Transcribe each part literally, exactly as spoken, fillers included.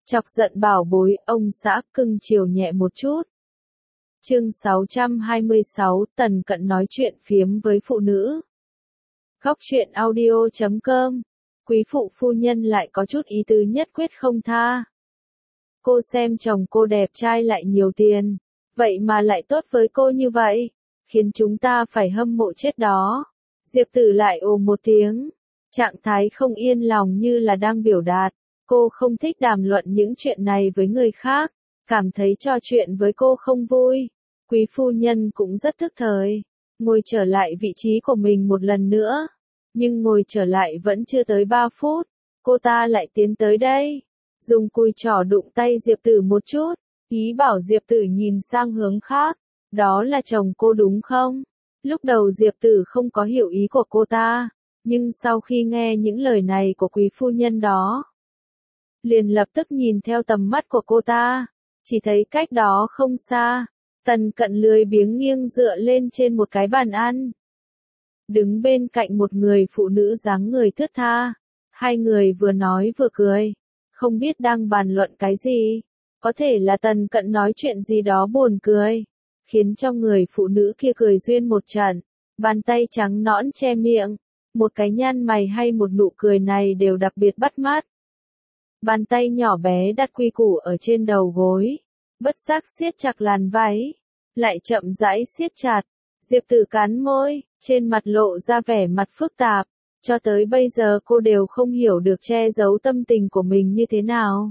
Chọc giận bảo bối, ông xã cưng chiều nhẹ một chút. Chương sáu trăm hai mươi sáu, Tần Cận nói chuyện phiếm với phụ nữ. Góc truyện audio chấm com. Quý phụ phu nhân lại có chút ý tứ nhất quyết không tha. Cô xem chồng cô đẹp trai lại nhiều tiền, vậy mà lại tốt với cô như vậy, khiến chúng ta phải hâm mộ chết đó. Diệp Tử lại ồ một tiếng, trạng thái không yên lòng như là đang biểu đạt. Cô không thích đàm luận những chuyện này với người khác, cảm thấy trò chuyện với cô không vui. Quý phu nhân cũng rất thức thời, ngồi trở lại vị trí của mình một lần nữa. Nhưng ngồi trở lại vẫn chưa tới ba phút, cô ta lại tiến tới đây, dùng cùi trỏ đụng tay Diệp Tử một chút, ý bảo Diệp Tử nhìn sang hướng khác. Đó là chồng cô đúng không? Lúc đầu Diệp Tử không có hiểu ý của cô ta, nhưng sau khi nghe những lời này của quý phu nhân đó, liền lập tức nhìn theo tầm mắt của cô ta, chỉ thấy cách đó không xa, Tần Cận lười biếng nghiêng dựa lên trên một cái bàn ăn. Đứng bên cạnh một người phụ nữ dáng người thướt tha, hai người vừa nói vừa cười, không biết đang bàn luận cái gì, có thể là Tần Cận nói chuyện gì đó buồn cười, khiến cho người phụ nữ kia cười duyên một trận, bàn tay trắng nõn che miệng, một cái nhăn mày hay một nụ cười này đều đặc biệt bắt mắt. Bàn tay nhỏ bé đặt quy củ ở trên đầu gối, bất giác siết chặt làn váy, lại chậm rãi siết chặt. Diệp Tử cắn môi, trên mặt lộ ra vẻ mặt phức tạp, cho tới bây giờ cô đều không hiểu được che giấu tâm tình của mình như thế nào.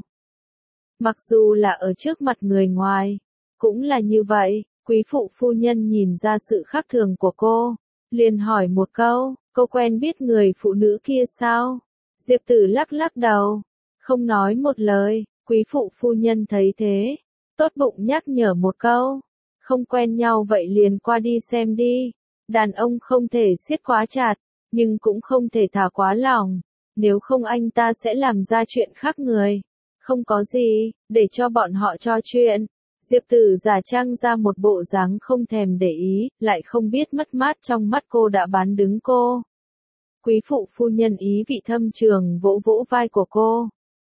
Mặc dù là ở trước mặt người ngoài, cũng là như vậy. Quý phụ phu nhân nhìn ra sự khác thường của cô, liền hỏi một câu, cô quen biết người phụ nữ kia sao? Diệp Tử lắc lắc đầu, không nói một lời. Quý phụ phu nhân thấy thế, tốt bụng nhắc nhở một câu, không quen nhau vậy liền qua đi xem đi. Đàn ông không thể siết quá chặt, nhưng cũng không thể thả quá lỏng, nếu không anh ta sẽ làm ra chuyện khác người. Không có gì, để cho bọn họ trò chuyện. Diệp Tử giả trang ra một bộ dáng không thèm để ý, lại không biết mất mát trong mắt cô đã bán đứng cô. Quý phụ phu nhân ý vị thâm trường vỗ vỗ vai của cô.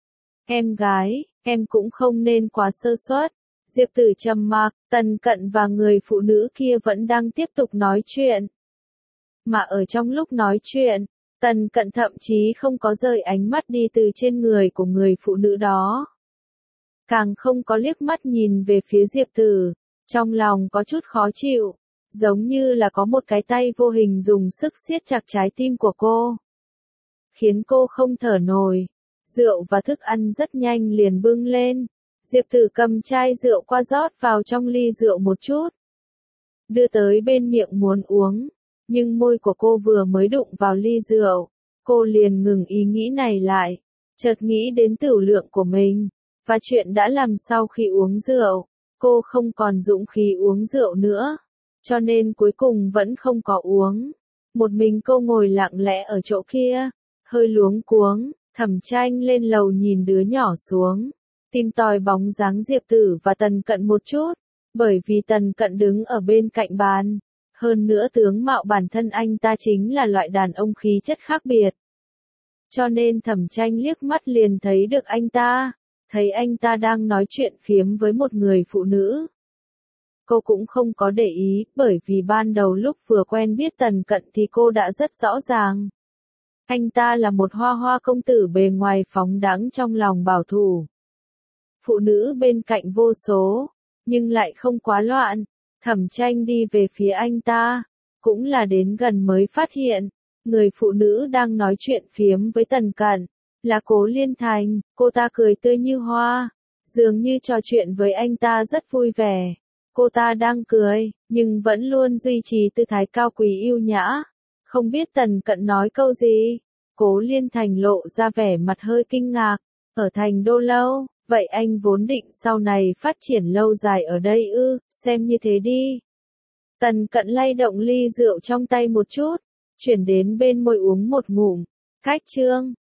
Em gái, em cũng không nên quá sơ suất. Diệp Tử trầm mặc, Tần Cận và người phụ nữ kia vẫn đang tiếp tục nói chuyện. Mà ở trong lúc nói chuyện, Tần Cận thậm chí không có rời ánh mắt đi từ trên người của người phụ nữ đó. Càng không có liếc mắt nhìn về phía Diệp Tử, trong lòng có chút khó chịu, giống như là có một cái tay vô hình dùng sức siết chặt trái tim của cô, khiến cô không thở nổi. Rượu và thức ăn rất nhanh liền bưng lên, Diệp Tử cầm chai rượu qua rót vào trong ly rượu một chút, đưa tới bên miệng muốn uống, nhưng môi của cô vừa mới đụng vào ly rượu, cô liền ngừng ý nghĩ này lại, chợt nghĩ đến tửu lượng của mình, và chuyện đã làm sau khi uống rượu, cô không còn dũng khí uống rượu nữa, cho nên cuối cùng vẫn không có uống. Một mình cô ngồi lặng lẽ ở chỗ kia, hơi luống cuống. Thẩm Tranh lên lầu nhìn đứa nhỏ xuống, tìm tòi bóng dáng Diệp Tử và Tần Cận một chút, bởi vì Tần Cận đứng ở bên cạnh bàn, hơn nữa tướng mạo bản thân anh ta chính là loại đàn ông khí chất khác biệt. Cho nên Thẩm Tranh liếc mắt liền thấy được anh ta, thấy anh ta đang nói chuyện phiếm với một người phụ nữ. Cô cũng không có để ý, bởi vì ban đầu lúc vừa quen biết Tần Cận thì cô đã rất rõ ràng. Anh ta là một hoa hoa công tử bề ngoài phóng đãng trong lòng bảo thủ. Phụ nữ bên cạnh vô số, nhưng lại không quá loạn. Thẩm Tranh đi về phía anh ta, cũng là đến gần mới phát hiện, người phụ nữ đang nói chuyện phiếm với Tần Cận, là Cố Liên Thành. Cô ta cười tươi như hoa, dường như trò chuyện với anh ta rất vui vẻ. Cô ta đang cười, nhưng vẫn luôn duy trì tư thái cao quý yêu nhã. Không biết Tần Cận nói câu gì, Cố Liên Thành lộ ra vẻ mặt hơi kinh ngạc, ở thành đô lâu, vậy anh vốn định sau này phát triển lâu dài ở đây ư, xem như thế đi. Tần Cận lay động ly rượu trong tay một chút, chuyển đến bên môi uống một ngụm, cách chương.